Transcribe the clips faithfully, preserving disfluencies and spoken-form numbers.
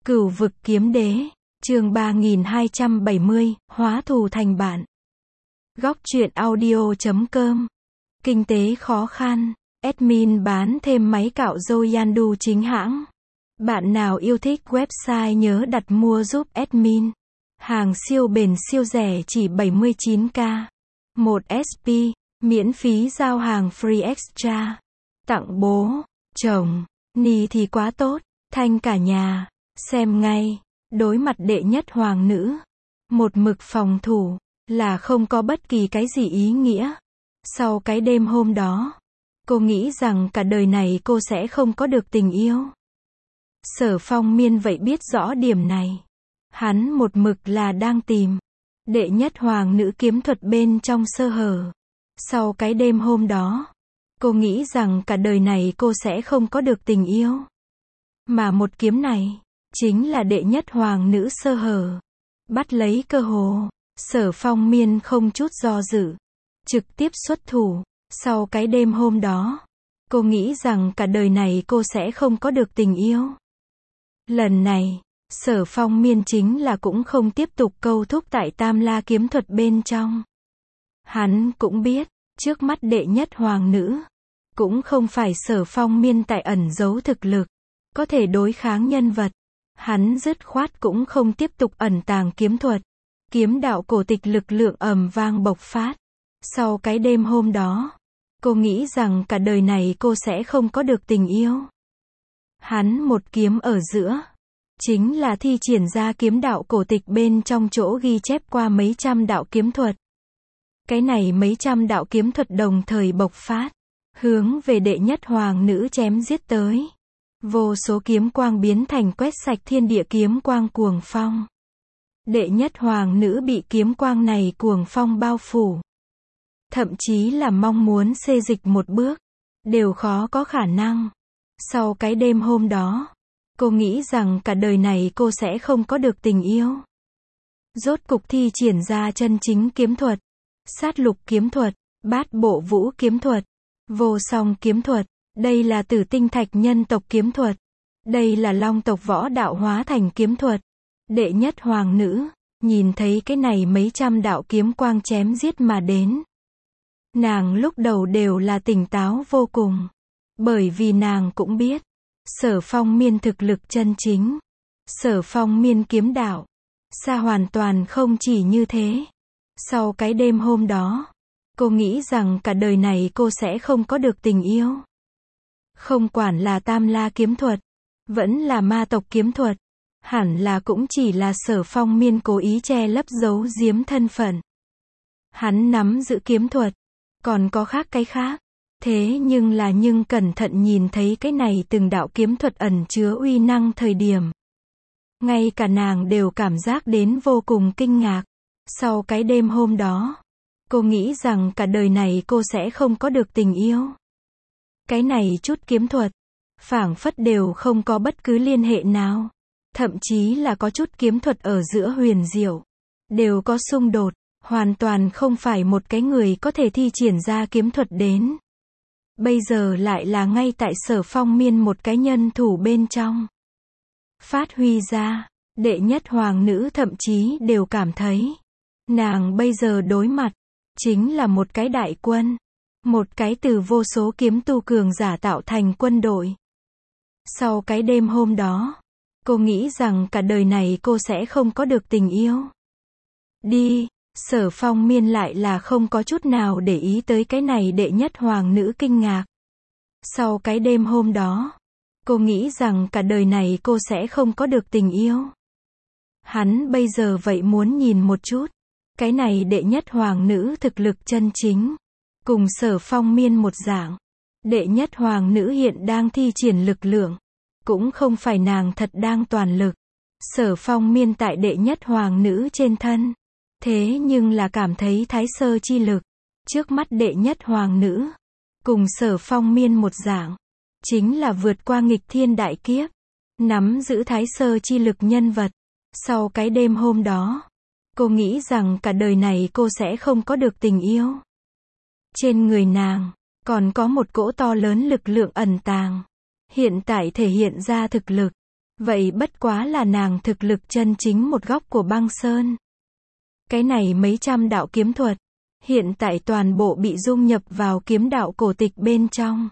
Cửu vực kiếm đế, chương ba nghìn hai trăm bảy mươi, hóa thù thành bạn. Góc truyện audio chấm com. Kinh tế khó khăn, admin bán thêm máy cạo râu Yandu chính hãng. Bạn nào yêu thích website nhớ đặt mua giúp admin. Hàng siêu bền siêu rẻ chỉ bảy mươi chín k. một ét pê, miễn phí giao hàng free extra. Tặng bố, chồng, ni thì quá tốt, thanh cả nhà. Xem ngay, đối mặt đệ nhất hoàng nữ. Một mực phòng thủ, là không có bất kỳ cái gì ý nghĩa. Sau cái đêm hôm đó, cô nghĩ rằng cả đời này cô sẽ không có được tình yêu. Sở Phong Miên vậy biết rõ điểm này. Hắn một mực là đang tìm đệ nhất hoàng nữ kiếm thuật bên trong sơ hở. Sau cái đêm hôm đó, cô nghĩ rằng cả đời này cô sẽ không có được tình yêu. Mà một kiếm này, chính là đệ nhất hoàng nữ sơ hở. Bắt lấy cơ hồ, Sở Phong Miên không chút do dự, trực tiếp xuất thủ. Sau cái đêm hôm đó, cô nghĩ rằng cả đời này cô sẽ không có được tình yêu. Lần này, Sở Phong Miên chính là cũng không tiếp tục câu thúc tại Tam La kiếm thuật bên trong. Hắn cũng biết, trước mắt đệ nhất hoàng nữ, cũng không phải Sở Phong Miên tại ẩn giấu thực lực, có thể đối kháng nhân vật. Hắn dứt khoát cũng không tiếp tục ẩn tàng kiếm thuật. Kiếm đạo cổ tịch lực lượng ầm vang bộc phát. Sau cái đêm hôm đó, cô nghĩ rằng cả đời này cô sẽ không có được tình yêu. Hắn một kiếm ở giữa, chính là thi triển ra kiếm đạo cổ tịch bên trong chỗ ghi chép qua mấy trăm đạo kiếm thuật. Cái này mấy trăm đạo kiếm thuật đồng thời bộc phát, hướng về đệ nhất hoàng nữ chém giết tới. Vô số kiếm quang biến thành quét sạch thiên địa kiếm quang cuồng phong. Đệ nhất hoàng nữ bị kiếm quang này cuồng phong bao phủ. Thậm chí là mong muốn xê dịch một bước, đều khó có khả năng. Sau cái đêm hôm đó, cô nghĩ rằng cả đời này cô sẽ không có được tình yêu. Rốt cục thi triển ra chân chính kiếm thuật, sát lục kiếm thuật, bát bộ vũ kiếm thuật, vô song kiếm thuật. Đây là tử tinh thạch nhân tộc kiếm thuật. Đây là long tộc võ đạo hóa thành kiếm thuật. Đệ nhất hoàng nữ, nhìn thấy cái này mấy trăm đạo kiếm quang chém giết mà đến. Nàng lúc đầu đều là tỉnh táo vô cùng. Bởi vì nàng cũng biết, Sở Phong Miên thực lực chân chính. Sở Phong Miên kiếm đạo, xa hoàn toàn không chỉ như thế. Sau cái đêm hôm đó, cô nghĩ rằng cả đời này cô sẽ không có được tình yêu. Không quản là Tam La kiếm thuật, vẫn là ma tộc kiếm thuật, hẳn là cũng chỉ là Sở Phong Miên cố ý che lấp giấu giếm thân phận. Hắn nắm giữ kiếm thuật, còn có khác cái khác. Thế nhưng là nhưng cẩn thận nhìn thấy cái này từng đạo kiếm thuật ẩn chứa uy năng thời điểm. Ngay cả nàng đều cảm giác đến vô cùng kinh ngạc. Sau cái đêm hôm đó, cô nghĩ rằng cả đời này cô sẽ không có được tình yêu. Cái này chút kiếm thuật, phảng phất đều không có bất cứ liên hệ nào. Thậm chí là có chút kiếm thuật ở giữa huyền diệu, đều có xung đột, hoàn toàn không phải một cái người có thể thi triển ra kiếm thuật đến. Bây giờ lại là ngay tại Sở Phong Miên một cái nhân thủ bên trong. Phát huy ra, đệ nhất hoàng nữ thậm chí đều cảm thấy, nàng bây giờ đối mặt, chính là một cái đại quân. Một cái từ vô số kiếm tu cường giả tạo thành quân đội. Sau cái đêm hôm đó, cô nghĩ rằng cả đời này cô sẽ không có được tình yêu. Đi, Sở Phong Miên lại là không có chút nào để ý tới cái này đệ nhất hoàng nữ kinh ngạc. Sau cái đêm hôm đó, cô nghĩ rằng cả đời này cô sẽ không có được tình yêu. Hắn bây giờ vậy muốn nhìn một chút, cái này đệ nhất hoàng nữ thực lực chân chính. Cùng Sở Phong Miên một dạng, đệ nhất hoàng nữ hiện đang thi triển lực lượng, cũng không phải nàng thật đang toàn lực. Sở Phong Miên tại đệ nhất hoàng nữ trên thân, thế nhưng là cảm thấy thái sơ chi lực. Trước mắt đệ nhất hoàng nữ, cùng Sở Phong Miên một dạng, chính là vượt qua nghịch thiên đại kiếp, nắm giữ thái sơ chi lực nhân vật. Sau cái đêm hôm đó, cô nghĩ rằng cả đời này cô sẽ không có được tình yêu. Trên người nàng, còn có một cỗ to lớn lực lượng ẩn tàng. Hiện tại thể hiện ra thực lực, Vậy bất quá là nàng thực lực chân chính một góc của băng sơn. Cái này mấy trăm đạo kiếm thuật, hiện tại toàn bộ bị dung nhập vào kiếm đạo cổ tịch bên trong.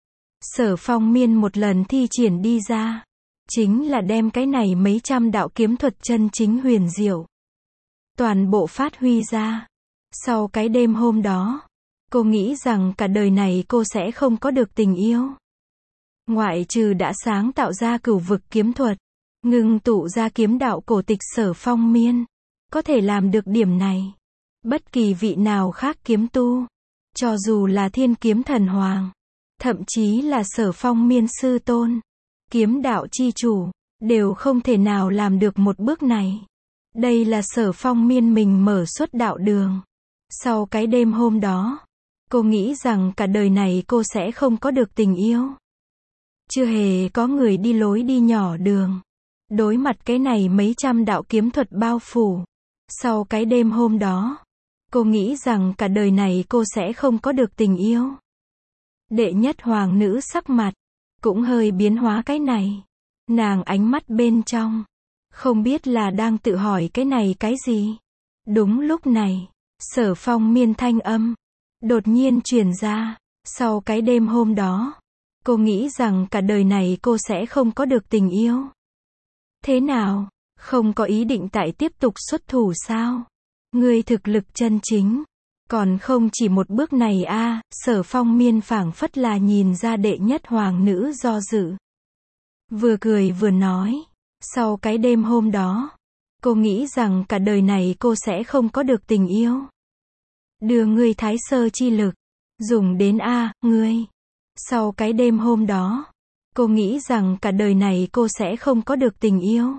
Sở Phong Miên một lần thi triển đi ra, chính là đem cái này mấy trăm đạo kiếm thuật chân chính huyền diệu, toàn bộ phát huy ra. Sau cái đêm hôm đó, cô nghĩ rằng cả đời này cô sẽ không có được tình yêu. Ngoại trừ đã sáng tạo ra cửu vực kiếm thuật, ngưng tụ ra kiếm đạo cổ tịch Sở Phong Miên, có thể làm được điểm này. Bất kỳ vị nào khác kiếm tu, cho dù là Thiên Kiếm Thần Hoàng, thậm chí là Sở Phong Miên sư tôn, kiếm đạo chi chủ, đều không thể nào làm được một bước này. Đây là Sở Phong Miên mình mở xuất đạo đường. Sau cái đêm hôm đó, cô nghĩ rằng cả đời này cô sẽ không có được tình yêu. Chưa hề có người đi lối đi nhỏ đường. Đối mặt cái này mấy trăm đạo kiếm thuật bao phủ. Sau cái đêm hôm đó, cô nghĩ rằng cả đời này cô sẽ không có được tình yêu. Đệ nhất hoàng nữ sắc mặt, cũng hơi biến hóa cái này. Nàng ánh mắt bên trong, không biết là đang tự hỏi cái này cái gì. Đúng lúc này, Sở Phong Miên thanh âm, đột nhiên truyền ra. Sau cái đêm hôm đó, cô nghĩ rằng cả đời này cô sẽ không có được tình yêu. Thế nào, không có ý định tại tiếp tục xuất thủ sao? Ngươi thực lực chân chính, còn không chỉ một bước này a. À, Sở Phong Miên phảng phất là nhìn ra đệ nhất hoàng nữ do dự. Vừa cười vừa nói, sau cái đêm hôm đó, cô nghĩ rằng cả đời này cô sẽ không có được tình yêu. Đưa ngươi thái sơ chi lực, dùng đến a, à, ngươi. Sau cái đêm hôm đó, cô nghĩ rằng cả đời này cô sẽ không có được tình yêu.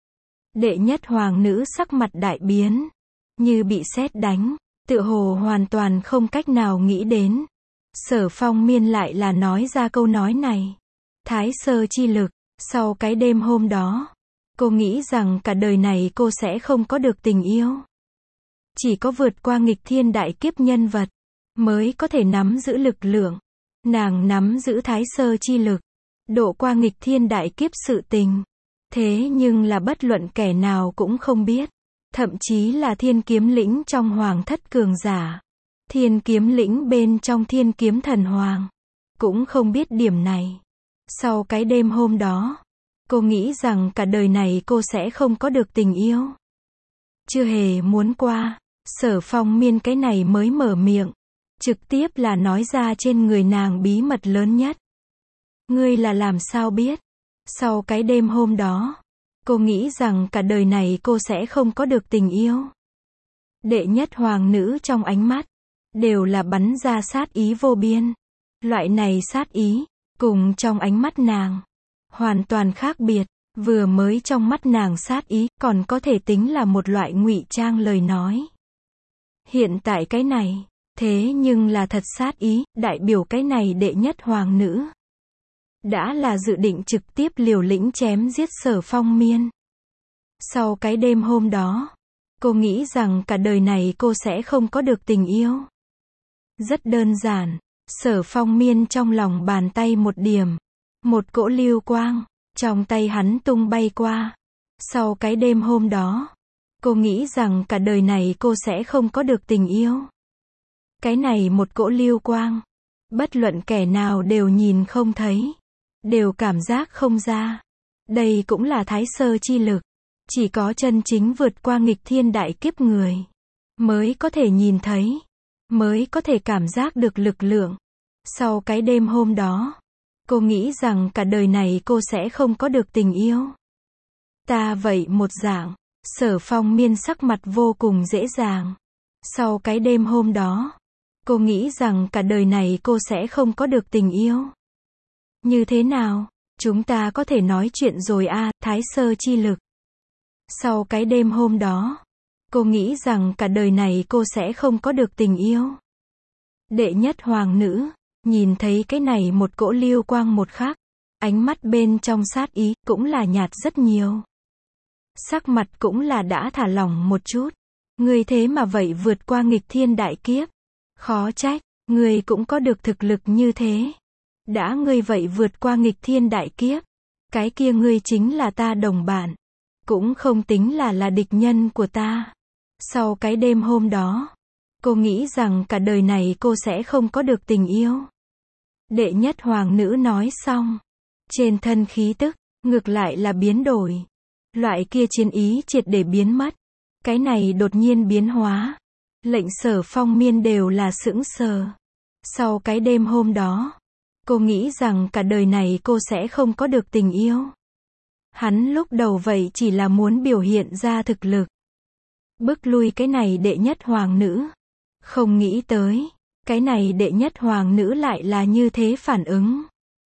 Đệ nhất hoàng nữ sắc mặt đại biến, như bị sét đánh, tựa hồ hoàn toàn không cách nào nghĩ đến. Sở Phong Miên lại là nói ra câu nói này. Thái sơ chi lực, sau cái đêm hôm đó, cô nghĩ rằng cả đời này cô sẽ không có được tình yêu. Chỉ có vượt qua nghịch thiên đại kiếp nhân vật, mới có thể nắm giữ lực lượng. Nàng nắm giữ thái sơ chi lực, độ qua nghịch thiên đại kiếp sự tình. Thế nhưng là bất luận kẻ nào cũng không biết. Thậm chí là thiên kiếm lĩnh trong hoàng thất cường giả, thiên kiếm lĩnh bên trong thiên kiếm thần hoàng, cũng không biết điểm này. Sau cái đêm hôm đó, cô nghĩ rằng cả đời này cô sẽ không có được tình yêu. Chưa hề muốn qua, Sở Phong Miên cái này mới mở miệng, trực tiếp là nói ra trên người nàng bí mật lớn nhất. Ngươi là làm sao biết? Sau cái đêm hôm đó, cô nghĩ rằng cả đời này cô sẽ không có được tình yêu. Đệ nhất hoàng nữ trong ánh mắt, đều là bắn ra sát ý vô biên. Loại này sát ý, cùng trong ánh mắt nàng, hoàn toàn khác biệt. Vừa mới trong mắt nàng sát ý, còn có thể tính là một loại ngụy trang lời nói. Hiện tại cái này, thế nhưng là thật sát ý, đại biểu cái này đệ nhất hoàng nữ. Đã là dự định trực tiếp liều lĩnh chém giết Sở Phong Miên. Sau cái đêm hôm đó, cô nghĩ rằng cả đời này cô sẽ không có được tình yêu. Rất đơn giản, Sở Phong Miên trong lòng bàn tay một điểm, một cỗ lưu quang, trong tay hắn tung bay qua. Sau cái đêm hôm đó, cô nghĩ rằng cả đời này cô sẽ không có được tình yêu. Cái này một cỗ lưu quang, bất luận kẻ nào đều nhìn không thấy, đều cảm giác không ra. Đây cũng là thái sơ chi lực. Chỉ có chân chính vượt qua nghịch thiên đại kiếp người, mới có thể nhìn thấy, mới có thể cảm giác được lực lượng. Sau cái đêm hôm đó, cô nghĩ rằng cả đời này cô sẽ không có được tình yêu. Ta vậy một dạng, Sở Phong Miên sắc mặt vô cùng dễ dàng. Sau cái đêm hôm đó, cô nghĩ rằng cả đời này cô sẽ không có được tình yêu. Như thế nào? Chúng ta có thể nói chuyện rồi a, à, thái sơ chi lực. Sau cái đêm hôm đó, cô nghĩ rằng cả đời này cô sẽ không có được tình yêu. Đệ nhất hoàng nữ, nhìn thấy cái này một cỗ lưu quang một khắc, ánh mắt bên trong sát ý, cũng là nhạt rất nhiều. Sắc mặt cũng là đã thả lỏng một chút. Ngươi thế mà vậy vượt qua nghịch thiên đại kiếp. Khó trách, ngươi cũng có được thực lực như thế. Đã ngươi vậy vượt qua nghịch thiên đại kiếp, Cái kia ngươi chính là ta đồng bạn. Cũng không tính là là địch nhân của ta. Sau cái đêm hôm đó, cô nghĩ rằng cả đời này cô sẽ không có được tình yêu. Đệ nhất hoàng nữ nói xong. Trên thân khí tức, ngược lại là biến đổi. Loại kia chiến ý triệt để biến mất. Cái này đột nhiên biến hóa. Lệnh Sở Phong Miên đều là sững sờ. Sau cái đêm hôm đó, cô nghĩ rằng cả đời này cô sẽ không có được tình yêu. Hắn lúc đầu vậy chỉ là muốn biểu hiện ra thực lực. Bức lui cái này đệ nhất hoàng nữ. Không nghĩ tới, cái này đệ nhất hoàng nữ lại là như thế phản ứng.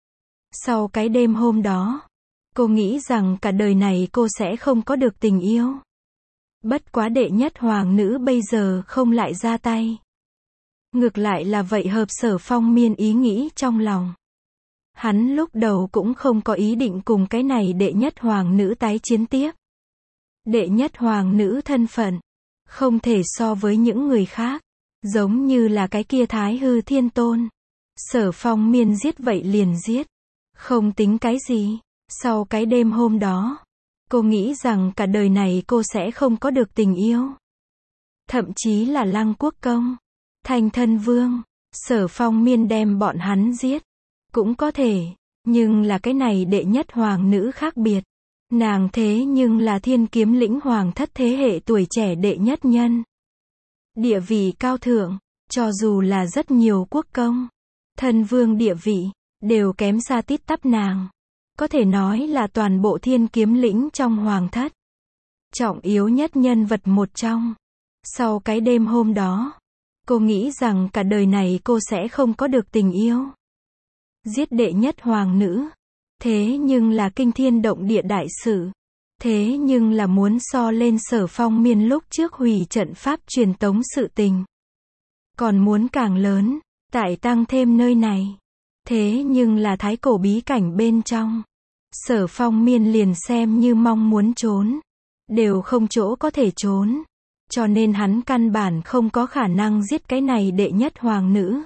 Sau cái đêm hôm đó, cô nghĩ rằng cả đời này cô sẽ không có được tình yêu. Bất quá đệ nhất hoàng nữ bây giờ không lại ra tay. Ngược lại là vậy hợp Sở Phong Miên ý nghĩ trong lòng. Hắn lúc đầu cũng không có ý định cùng cái này đệ nhất hoàng nữ tái chiến tiếp. Đệ nhất hoàng nữ thân phận, không thể so với những người khác. Giống như là cái kia Thái Hư Thiên Tôn. Sở Phong Miên giết vậy liền giết. Không tính cái gì. Sau cái đêm hôm đó, cô nghĩ rằng cả đời này cô sẽ không có được tình yêu. Thậm chí là Lăng Quốc Công, Thanh Thân Vương, Sở Phong Miên đem bọn hắn giết. Cũng có thể, nhưng là cái này đệ nhất hoàng nữ khác biệt. Nàng thế nhưng là Thiên Kiếm Lĩnh hoàng thất thế hệ tuổi trẻ đệ nhất nhân. Địa vị cao thượng, cho dù là rất nhiều quốc công, thân vương địa vị, đều kém xa tít tắp nàng. Có thể nói là toàn bộ Thiên Kiếm Lĩnh trong hoàng thất. Trọng yếu nhất nhân vật một trong. Sau cái đêm hôm đó, cô nghĩ rằng cả đời này cô sẽ không có được tình yêu. Giết đệ nhất hoàng nữ. Thế nhưng là kinh thiên động địa đại sự. Thế nhưng là muốn so lên Sở Phong Miên lúc trước hủy trận pháp truyền tống sự tình. Còn muốn càng lớn, tại tăng thêm nơi này. Thế nhưng là thái cổ bí cảnh bên trong. Sở Phong Miên liền xem như mong muốn trốn. Đều không chỗ có thể trốn. Cho nên hắn căn bản không có khả năng giết cái này đệ nhất hoàng nữ.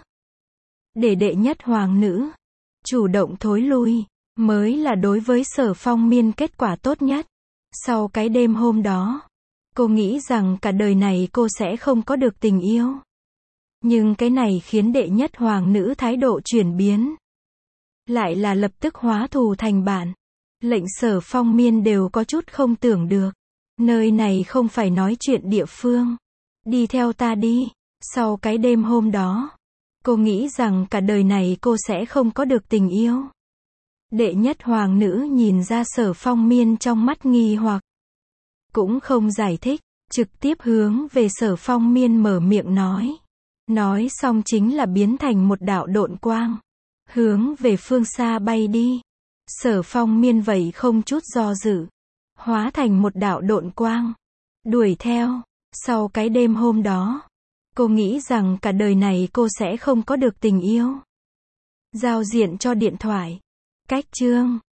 Để đệ nhất hoàng nữ chủ động thối lui, mới là đối với Sở Phong Miên kết quả tốt nhất. Sau cái đêm hôm đó, cô nghĩ rằng cả đời này cô sẽ không có được tình yêu. Nhưng cái này khiến đệ nhất hoàng nữ thái độ chuyển biến. Lại là lập tức hóa thù thành bạn. Lệnh Sở Phong Miên đều có chút không tưởng được. Nơi này không phải nói chuyện địa phương. Đi theo ta đi. Sau cái đêm hôm đó, cô nghĩ rằng cả đời này cô sẽ không có được tình yêu. Đệ nhất hoàng nữ nhìn ra Sở Phong Miên trong mắt nghi hoặc. Cũng không giải thích, trực tiếp hướng về Sở Phong Miên mở miệng nói. Nói xong chính là biến thành một đạo độn quang. Hướng về phương xa bay đi. Sở Phong Miên vậy không chút do dự. Hóa thành một đạo độn quang. Đuổi theo. Sau cái đêm hôm đó, cô nghĩ rằng cả đời này cô sẽ không có được tình yêu. Giao diện cho điện thoại. Cách chương